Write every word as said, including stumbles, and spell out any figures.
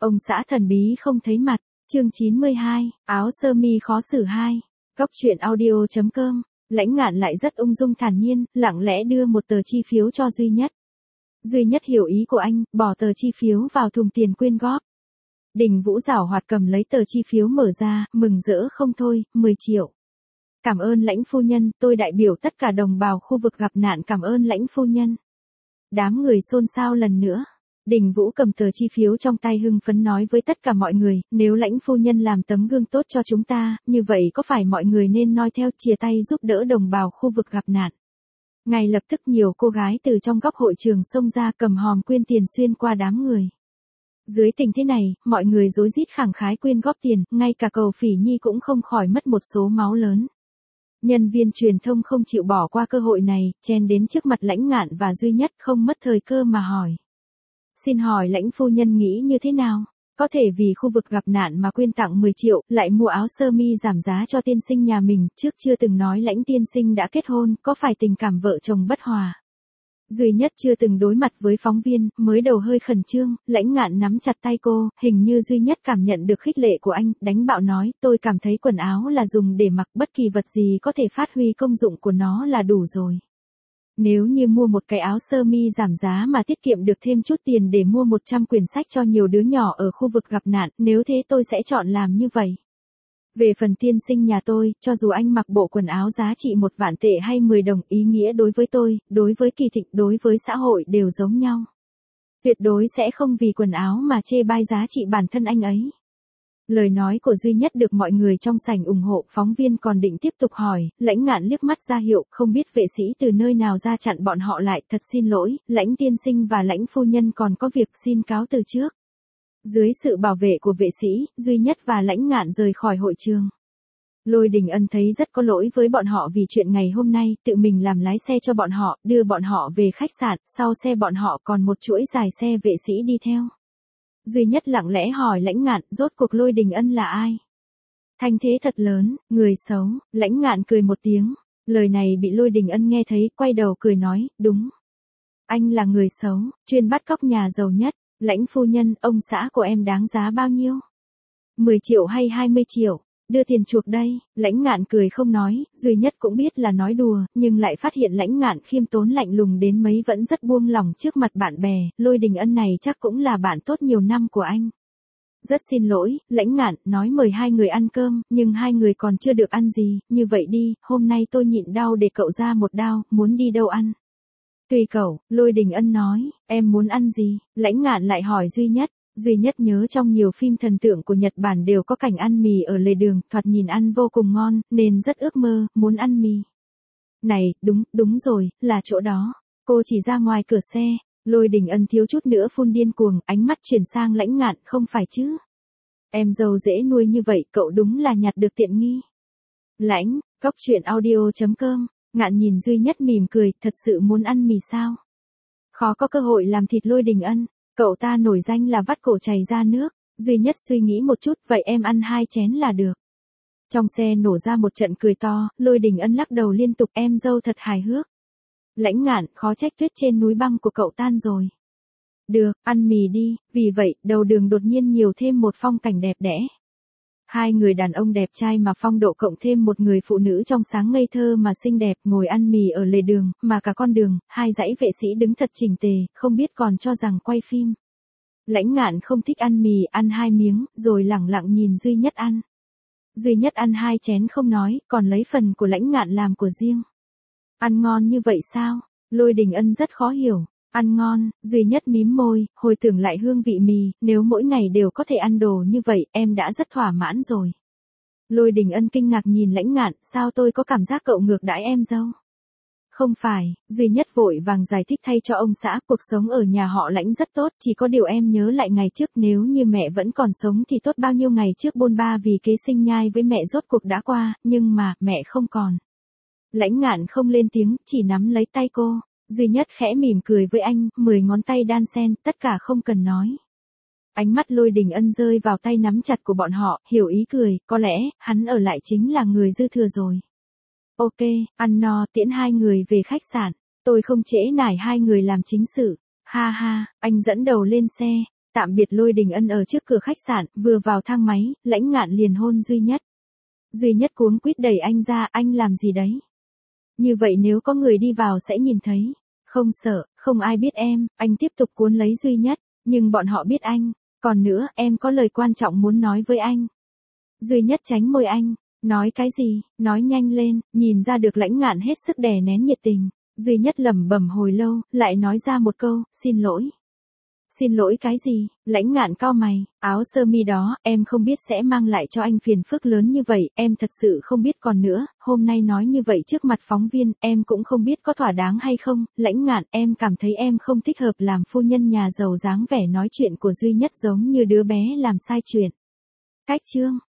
Ông xã thần bí không thấy mặt, chương chín mươi hai, áo sơ mi khó xử hai. Góc truyện audio chấm com, Lãnh Ngạn lại rất ung dung thản nhiên, lặng lẽ đưa một tờ chi phiếu cho Duy Nhất. Duy Nhất hiểu ý của anh, bỏ tờ chi phiếu vào thùng tiền quyên góp. Đình Vũ giảo hoạt cầm lấy tờ chi phiếu mở ra, mừng rỡ không thôi, mười triệu. Cảm ơn Lãnh phu nhân, tôi đại biểu tất cả đồng bào khu vực gặp nạn cảm ơn Lãnh phu nhân. Đám người xôn xao lần nữa. Đình Vũ cầm tờ chi phiếu trong tay hưng phấn nói với tất cả mọi người, nếu Lãnh phu nhân làm tấm gương tốt cho chúng ta, như vậy có phải mọi người nên noi theo chia tay giúp đỡ đồng bào khu vực gặp nạn. Ngay lập tức nhiều cô gái từ trong góc hội trường xông ra cầm hòm quyên tiền xuyên qua đám người. Dưới tình thế này, mọi người rối rít khẳng khái quyên góp tiền, ngay cả Cầu Phỉ Nhi cũng không khỏi mất một số máu lớn. Nhân viên truyền thông không chịu bỏ qua cơ hội này, chen đến trước mặt Lãnh Ngạn và Duy Nhất không mất thời cơ mà hỏi. Xin hỏi Lãnh phu nhân nghĩ như thế nào? Có thể vì khu vực gặp nạn mà quyên tặng mười triệu, lại mua áo sơ mi giảm giá cho tiên sinh nhà mình, trước chưa từng nói Lãnh tiên sinh đã kết hôn, có phải tình cảm vợ chồng bất hòa? Duy Nhất chưa từng đối mặt với phóng viên, mới đầu hơi khẩn trương, Lãnh Ngạn nắm chặt tay cô, hình như Duy Nhất cảm nhận được khích lệ của anh, đánh bạo nói, tôi cảm thấy quần áo là dùng để mặc, bất kỳ vật gì có thể phát huy công dụng của nó là đủ rồi. Nếu như mua một cái áo sơ mi giảm giá mà tiết kiệm được thêm chút tiền để mua một trăm quyển sách cho nhiều đứa nhỏ ở khu vực gặp nạn, nếu thế tôi sẽ chọn làm như vậy. Về phần tiên sinh nhà tôi, cho dù anh mặc bộ quần áo giá trị một vạn tệ hay mười đồng, ý nghĩa đối với tôi, đối với Kỳ Thịnh, đối với xã hội đều giống nhau. Tuyệt đối sẽ không vì quần áo mà chê bai giá trị bản thân anh ấy. Lời nói của Duy Nhất được mọi người trong sảnh ủng hộ, phóng viên còn định tiếp tục hỏi, Lãnh Ngạn liếc mắt ra hiệu, không biết vệ sĩ từ nơi nào ra chặn bọn họ lại, thật xin lỗi, Lãnh tiên sinh và Lãnh phu nhân còn có việc xin cáo từ trước. Dưới sự bảo vệ của vệ sĩ, Duy Nhất và Lãnh Ngạn rời khỏi hội trường. Lôi Đình Ân thấy rất có lỗi với bọn họ vì chuyện ngày hôm nay, tự mình làm lái xe cho bọn họ, đưa bọn họ về khách sạn, sau xe bọn họ còn một chuỗi dài xe vệ sĩ đi theo. Duy Nhất lặng lẽ hỏi Lãnh Ngạn, rốt cuộc Lôi Đình Ân là ai? Thanh thế thật lớn, người xấu, Lãnh Ngạn cười một tiếng, lời này bị Lôi Đình Ân nghe thấy, quay đầu cười nói, đúng. Anh là người xấu, chuyên bắt cóc nhà giàu nhất, Lãnh phu nhân, ông xã của em đáng giá bao nhiêu? mười triệu hay hai mươi triệu? Đưa tiền chuộc đây, Lãnh Ngạn cười không nói, Duy Nhất cũng biết là nói đùa, nhưng lại phát hiện Lãnh Ngạn khiêm tốn lạnh lùng đến mấy vẫn rất buông lỏng trước mặt bạn bè, Lôi Đình Ân này chắc cũng là bạn tốt nhiều năm của anh. Rất xin lỗi, Lãnh Ngạn, nói mời hai người ăn cơm, nhưng hai người còn chưa được ăn gì, như vậy đi, hôm nay tôi nhịn đau để cậu ra một đao, muốn đi đâu ăn? Tùy cậu, Lôi Đình Ân nói, em muốn ăn gì? Lãnh Ngạn lại hỏi Duy Nhất. Duy Nhất nhớ trong nhiều phim thần tượng của Nhật Bản đều có cảnh ăn mì ở lề đường, thoạt nhìn ăn vô cùng ngon, nên rất ước mơ, muốn ăn mì. Này, đúng, đúng rồi, là chỗ đó. Cô chỉ ra ngoài cửa xe, Lôi Đình Ân thiếu chút nữa phun điên cuồng, ánh mắt chuyển sang Lãnh Ngạn, không phải chứ. Em dâu dễ nuôi như vậy, cậu đúng là nhặt được tiện nghi. Lãnh, góc truyện audio chấm com, Ngạn nhìn Duy Nhất mỉm cười, thật sự muốn ăn mì sao? Khó có cơ hội làm thịt Lôi Đình Ân. Cậu ta nổi danh là vắt cổ chảy ra nước, Duy Nhất suy nghĩ một chút, vậy em ăn hai chén là được. Trong xe nổ ra một trận cười to, Lôi Đình Ân lắc đầu liên tục, em dâu thật hài hước. Lãnh Ngạn, khó trách tuyết trên núi băng của cậu tan rồi. Được, ăn mì đi, vì vậy, đầu đường đột nhiên nhiều thêm một phong cảnh đẹp đẽ. Hai người đàn ông đẹp trai mà phong độ cộng thêm một người phụ nữ trong sáng ngây thơ mà xinh đẹp ngồi ăn mì ở lề đường, mà cả con đường, hai dãy vệ sĩ đứng thật chỉnh tề, không biết còn cho rằng quay phim. Lãnh Ngạn không thích ăn mì, ăn hai miếng, rồi lẳng lặng nhìn Duy Nhất ăn. Duy Nhất ăn hai chén không nói, còn lấy phần của Lãnh Ngạn làm của riêng. Ăn ngon như vậy sao? Lôi Đình Ân rất khó hiểu. Ăn ngon, Duy Nhất mím môi, hồi tưởng lại hương vị mì, nếu mỗi ngày đều có thể ăn đồ như vậy, em đã rất thỏa mãn rồi. Lôi Đình Ân kinh ngạc nhìn Lãnh Ngạn, sao tôi có cảm giác cậu ngược đãi em dâu? Không phải, Duy Nhất vội vàng giải thích thay cho ông xã, cuộc sống ở nhà họ Lãnh rất tốt, chỉ có điều em nhớ lại ngày trước nếu như mẹ vẫn còn sống thì tốt bao nhiêu ngày trước bôn ba vì kế sinh nhai với mẹ rốt cuộc đã qua, nhưng mà, mẹ không còn. Lãnh Ngạn không lên tiếng, chỉ nắm lấy tay cô. Duy Nhất khẽ mỉm cười với anh, mười ngón tay đan xen, tất cả không cần nói. Ánh mắt Lôi Đình Ân rơi vào tay nắm chặt của bọn họ, hiểu ý cười, có lẽ, hắn ở lại chính là người dư thừa rồi. Ok, ăn no, tiễn hai người về khách sạn, tôi không trễ nải hai người làm chính sự. Ha ha, anh dẫn đầu lên xe. Tạm biệt Lôi Đình Ân ở trước cửa khách sạn, vừa vào thang máy, Lãnh Ngạn liền hôn Duy Nhất. Duy Nhất cuống quýt đẩy anh ra, anh làm gì đấy? Như vậy nếu có người đi vào sẽ nhìn thấy. Không sợ, không ai biết em, anh tiếp tục cuốn lấy Duy Nhất, nhưng bọn họ biết anh. Còn nữa, em có lời quan trọng muốn nói với anh. Duy Nhất tránh môi anh, nói cái gì, nói nhanh lên, nhìn ra được Lãnh Ngạn hết sức đè nén nhiệt tình. Duy Nhất lẩm bẩm hồi lâu, lại nói ra một câu, xin lỗi. Xin lỗi cái gì? Lãnh Ngạn cau mày, áo sơ mi đó, em không biết sẽ mang lại cho anh phiền phức lớn như vậy, em thật sự không biết. Còn nữa, hôm nay nói như vậy trước mặt phóng viên, em cũng không biết có thỏa đáng hay không. Lãnh Ngạn, em cảm thấy em không thích hợp làm phu nhân nhà giàu. Dáng vẻ nói chuyện của Duy Nhất giống như đứa bé làm sai chuyện. Cách chương